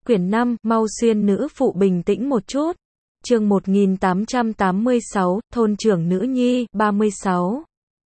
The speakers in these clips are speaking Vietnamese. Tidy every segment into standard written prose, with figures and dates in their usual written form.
Quyển 5, mau xuyên nữ phụ bình tĩnh một chút. Chương 1886, thôn trưởng nữ nhi, 36.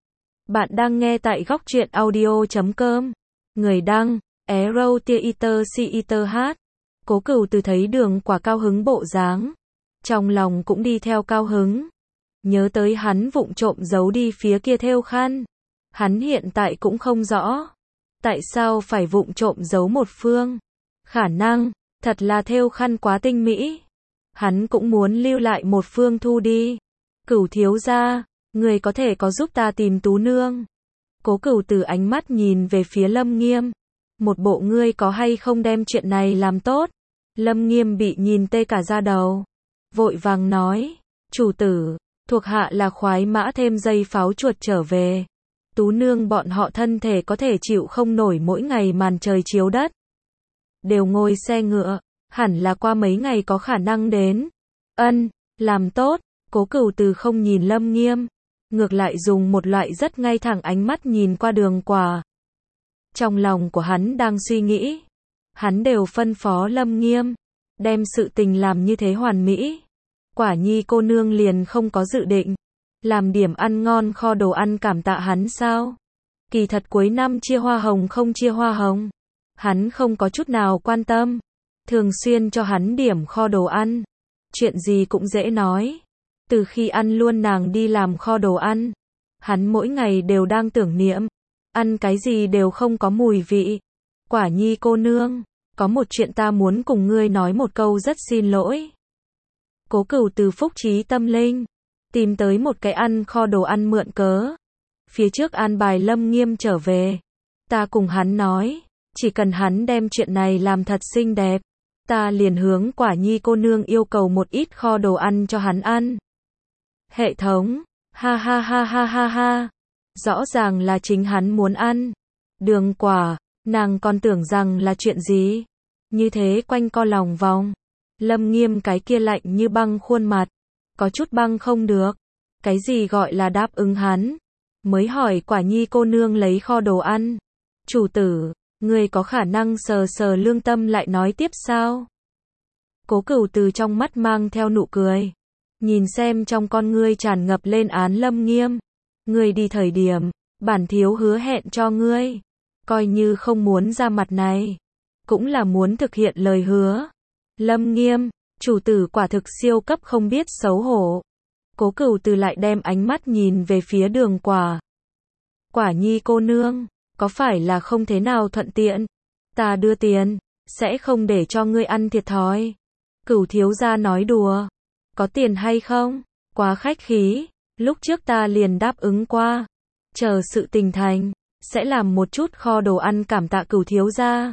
Bạn đang nghe tại góc truyện audio.com. Người đăng, Arrow Theater CETH. Cố Cửu Từ thấy Đường Quả cao hứng bộ dáng, trong lòng cũng đi theo cao hứng. Nhớ tới hắn vụng trộm giấu đi phía kia thêu khăn. Hắn hiện tại cũng không rõ, tại sao phải vụng trộm giấu một phương. Khả năng, thật là thêu khăn quá tinh mỹ. Hắn cũng muốn lưu lại một phương thu đi. Cửu thiếu gia, người có thể có giúp ta tìm Tú nương. Cố Cửu Từ ánh mắt nhìn về phía Lâm Nghiêm. Một bộ ngươi có hay không đem chuyện này làm tốt. Lâm Nghiêm bị nhìn tê cả da đầu. Vội vàng nói, chủ tử, thuộc hạ là khoái mã thêm dây pháo chuột trở về. Tú nương bọn họ thân thể có thể chịu không nổi mỗi ngày màn trời chiếu đất. Đều ngồi xe ngựa, hẳn là qua mấy ngày có khả năng đến. Ân, làm tốt. Cố Cửu Từ không nhìn Lâm Nghiêm, ngược lại dùng một loại rất ngay thẳng ánh mắt nhìn qua Đường Quả. Trong lòng của hắn đang suy nghĩ, hắn đều phân phó Lâm Nghiêm, đem sự tình làm như thế hoàn mỹ. Quả nhi cô nương liền không có dự định làm điểm ăn ngon kho đồ ăn cảm tạ hắn sao? Kỳ thật cuối năm chia hoa hồng không chia hoa hồng, hắn không có chút nào quan tâm, thường xuyên cho hắn điểm kho đồ ăn. Chuyện gì cũng dễ nói. Từ khi ăn luôn nàng đi làm kho đồ ăn, hắn mỗi ngày đều đang tưởng niệm, ăn cái gì đều không có mùi vị. Quả nhi cô nương, có một chuyện ta muốn cùng ngươi nói một câu rất xin lỗi. Cố Cửu Từ phúc trí tâm linh, tìm tới một cái ăn kho đồ ăn mượn cớ. Phía trước an bài Lâm Nghiêm trở về, ta cùng hắn nói, chỉ cần hắn đem chuyện này làm thật xinh đẹp, ta liền hướng Quả nhi cô nương yêu cầu một ít kho đồ ăn cho hắn ăn. Hệ thống, ha ha ha ha ha ha, rõ ràng là chính hắn muốn ăn. Đường Quả, nàng còn tưởng rằng là chuyện gì, như thế quanh co lòng vòng. Lâm Nghiêm cái kia lạnh như băng khuôn mặt, có chút băng không được. Cái gì gọi là đáp ứng hắn? Mới hỏi Quả nhi cô nương lấy kho đồ ăn. Chủ tử, người có khả năng sờ sờ lương tâm lại nói tiếp sao? Cố Cửu Từ trong mắt mang theo nụ cười, nhìn xem trong con ngươi tràn ngập lên án Lâm Nghiêm. Ngươi đi thời điểm, bản thiếu hứa hẹn cho ngươi, coi như không muốn ra mặt này, cũng là muốn thực hiện lời hứa. Lâm Nghiêm, chủ tử quả thực siêu cấp không biết xấu hổ. Cố Cửu Từ lại đem ánh mắt nhìn về phía Đường Quả. Quả nhi cô nương, có phải là không thế nào thuận tiện? Ta đưa tiền, sẽ không để cho ngươi ăn thiệt thòi. Cửu thiếu gia nói đùa. Có tiền hay không? Quá khách khí, lúc trước ta liền đáp ứng qua. Chờ sự tình thành, sẽ làm một chút kho đồ ăn cảm tạ Cửu thiếu gia.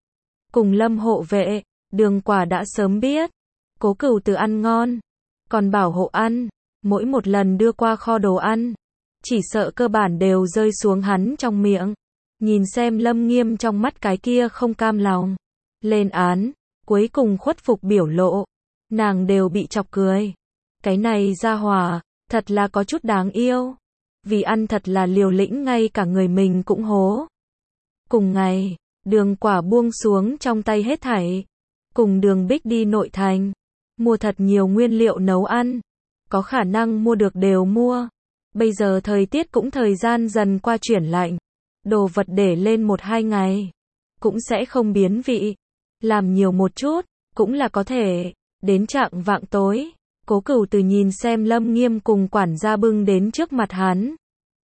Cùng Lâm hộ vệ, Đường Quả đã sớm biết. Cố Cửu Từ ăn ngon, còn bảo hộ ăn. Mỗi một lần đưa qua kho đồ ăn, chỉ sợ cơ bản đều rơi xuống hắn trong miệng. Nhìn xem Lâm Nghiêm trong mắt cái kia không cam lòng, lên án, cuối cùng khuất phục biểu lộ, nàng đều bị chọc cười. Cái này gia hỏa, thật là có chút đáng yêu. Vì ăn thật là liều lĩnh ngay cả người mình cũng hố. Cùng ngày, Đường Quả buông xuống trong tay hết thảy, cùng Đường Bích đi nội thành, mua thật nhiều nguyên liệu nấu ăn. Có khả năng mua được đều mua. Bây giờ thời tiết cũng thời gian dần qua chuyển lạnh, đồ vật để lên 1-2 ngày, cũng sẽ không biến vị. Làm nhiều một chút, cũng là có thể. Đến chạng vạng tối, Cố Cửu Từ nhìn xem Lâm Nghiêm cùng quản gia bưng đến trước mặt hắn.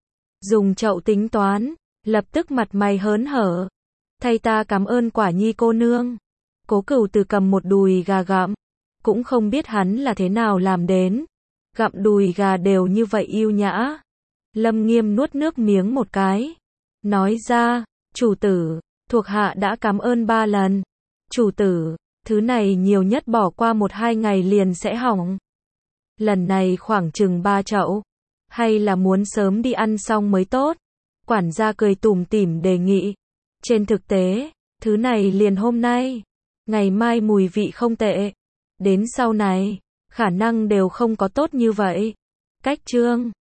Dùng chậu tính toán, lập tức mặt mày hớn hở. Thay ta cảm ơn Quả nhi cô nương. Cố Cửu Từ cầm một đùi gà gặm, cũng không biết hắn là thế nào làm đến. Gặm đùi gà đều như vậy yêu nhã. Lâm Nghiêm nuốt nước miếng một cái, nói ra, chủ tử, thuộc hạ đã cảm ơn 3 lần. Chủ tử, thứ này nhiều nhất bỏ qua 1-2 ngày liền sẽ hỏng. Lần này khoảng chừng 3 chậu, hay là muốn sớm đi ăn xong mới tốt. Quản gia cười tủm tỉm đề nghị. Trên thực tế, thứ này liền hôm nay, ngày mai mùi vị không tệ, đến sau này khả năng đều không có tốt như vậy. Cách chương